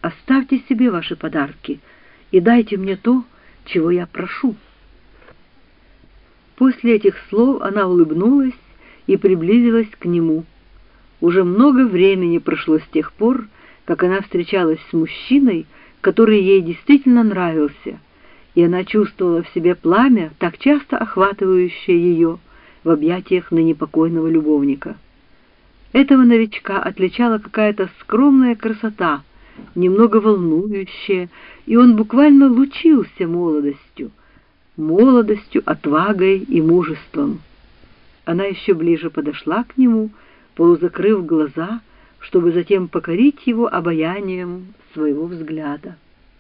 оставьте себе ваши подарки и дайте мне то, чего я прошу». После этих слов она улыбнулась и приблизилась к нему. Уже много времени прошло с тех пор, как она встречалась с мужчиной, который ей действительно нравился, и она чувствовала в себе пламя, так часто охватывающее ее в объятиях ныне покойного любовника. Этого новичка отличала какая-то скромная красота, немного волнующая, и он буквально лучился молодостью, отвагой и мужеством. Она еще ближе подошла к нему, полузакрыв глаза, чтобы затем покорить его обаянием своего взгляда.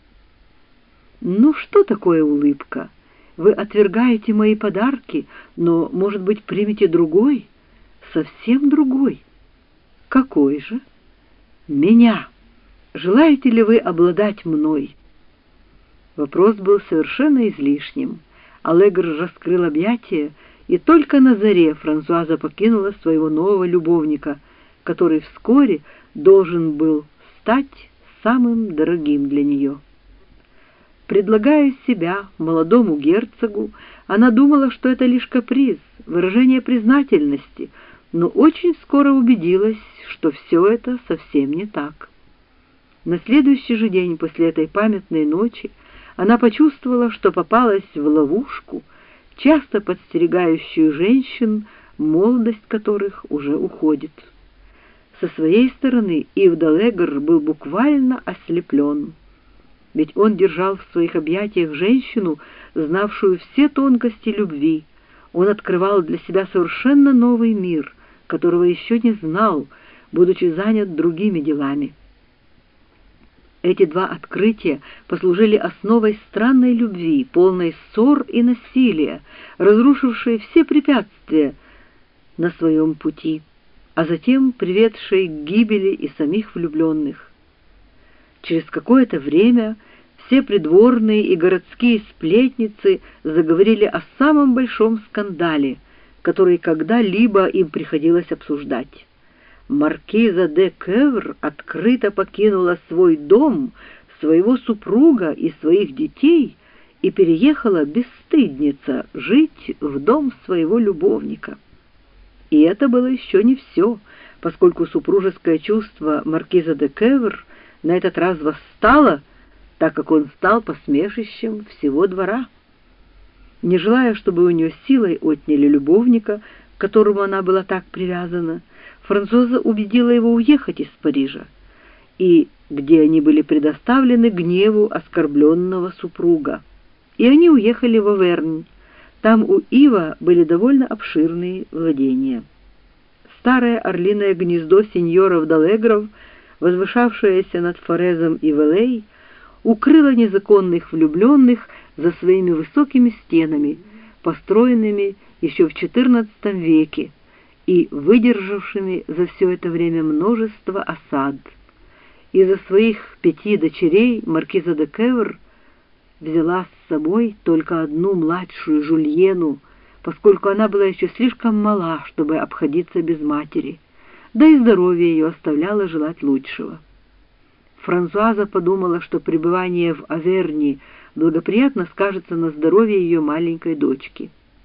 «Ну что такое улыбка? Вы отвергаете мои подарки, но, может быть, примете другой, совсем другой. Какой же? Меня. Желаете ли вы обладать мной?» Вопрос был совершенно излишним. Аллегр раскрыл объятия, и только на заре Франсуаза покинула своего нового любовника, который вскоре должен был стать самым дорогим для нее. Предлагая себя молодому герцогу, она думала, что это лишь каприз, выражение признательности, но очень скоро убедилась, что все это совсем не так. На следующий же день после этой памятной ночи она почувствовала, что попалась в ловушку, часто подстерегающую женщин, молодость которых уже уходит. Со своей стороны Ив д'Алегр был буквально ослеплен, ведь он держал в своих объятиях женщину, знавшую все тонкости любви. Он открывал для себя совершенно новый мир, которого еще не знал, будучи занят другими делами. Эти два открытия послужили основой странной любви, полной ссор и насилия, разрушившей все препятствия на своем пути, а затем приведшей к гибели и самих влюбленных. Через какое-то время все придворные и городские сплетницы заговорили о самом большом скандале, который когда-либо им приходилось обсуждать. Маркиза де Кевр открыто покинула свой дом, своего супруга и своих детей и переехала бесстыдница жить в дом своего любовника. И это было еще не все, поскольку супружеское чувство маркиза де Кевр на этот раз восстало, так как он стал посмешищем всего двора. Не желая, чтобы у нее силой отняли любовника, к которому она была так привязана, Франсуаза убедила его уехать из Парижа, и где они были предоставлены гневу оскорбленного супруга. И они уехали в Авернь. Там у Ива были довольно обширные владения. Старое орлиное гнездо сеньоров д'Алегров, возвышавшееся над Форезом и Велей, укрыло незаконных влюбленных за своими высокими стенами, построенными еще в XIV веке, и выдержавшими за все это время множество осад. Из-за своих 5 дочерей маркиза де Кевр взяла с собой только одну младшую Жульену, поскольку она была еще слишком мала, чтобы обходиться без матери, да и здоровье ее оставляло желать лучшего. Франсуаза подумала, что пребывание в Аверни благоприятно скажется на здоровье ее маленькой дочки.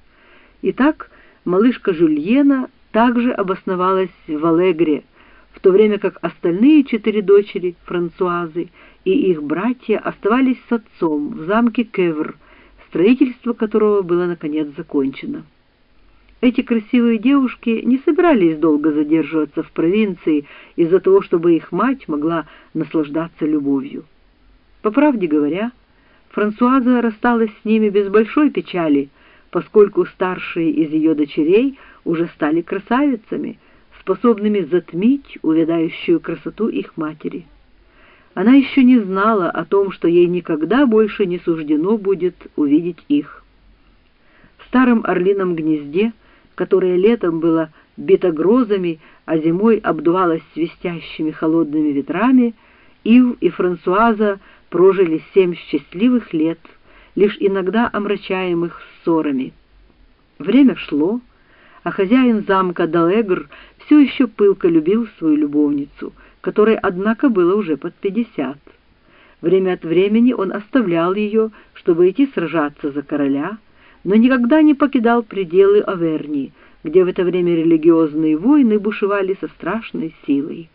Итак, малышка Жульена также обосновалась в Алегре, в то время как остальные 4 дочери Франсуазы и их братья оставались с отцом в замке Кевр, строительство которого было наконец закончено. Эти красивые девушки не собирались долго задерживаться в провинции из-за того, чтобы их мать могла наслаждаться любовью. По правде говоря, Франсуаза рассталась с ними без большой печали, поскольку старшие из ее дочерей уже стали красавицами, способными затмить увядающую красоту их матери. Она еще не знала о том, что ей никогда больше не суждено будет увидеть их. В старом орлином гнезде, которое летом было бито грозами, а зимой обдувалось свистящими холодными ветрами, Ив и Франсуаза прожили 7 счастливых лет, лишь иногда омрачаемых ссорами. Время шло, а хозяин замка д'Алегр все еще пылко любил свою любовницу, которой, однако, было уже под 50. Время от времени он оставлял ее, чтобы идти сражаться за короля, но никогда не покидал пределы Авернии, где в это время религиозные войны бушевали со страшной силой.